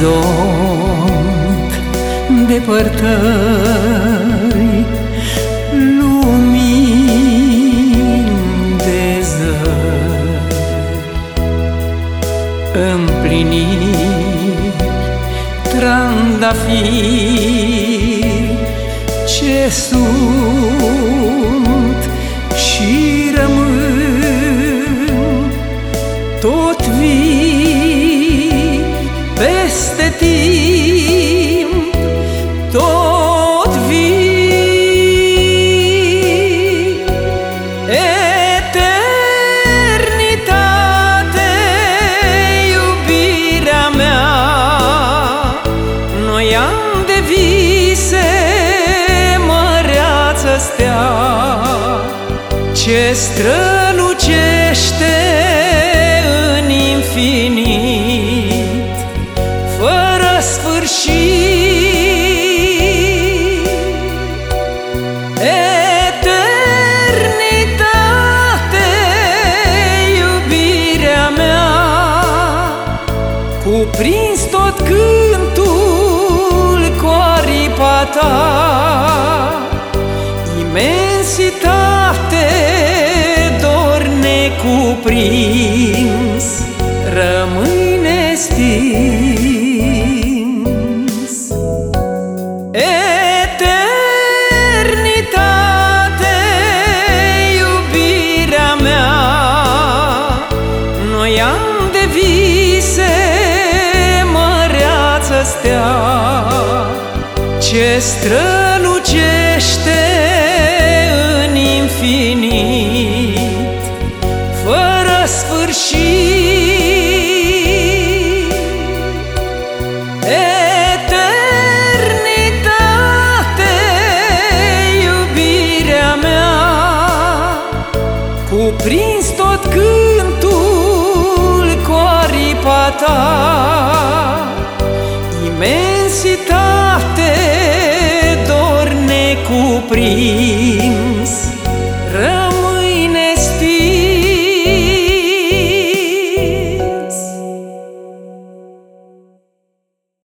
orizont depărtări, lumini de zări, împliniri, trandafiri, ce sunt și rămân, tot vii peste timp, tot vii. Eternitate, iubirea mea, noi am de vise, măreață stea, ce strălucește în infinit, fără sfârșit. Eternitate, iubirea mea, cuprins tot cântul cu aripa ta, imensitate, dor necuprins, rămâi nestins. Eternitate, iubirea mea, noi am de vise, măreață stea, ce strălucește în infinit, fără sfârșit. Eternitate, iubirea mea, cuprins tot cântul cu aripa ta, imensitate, dor necuprins,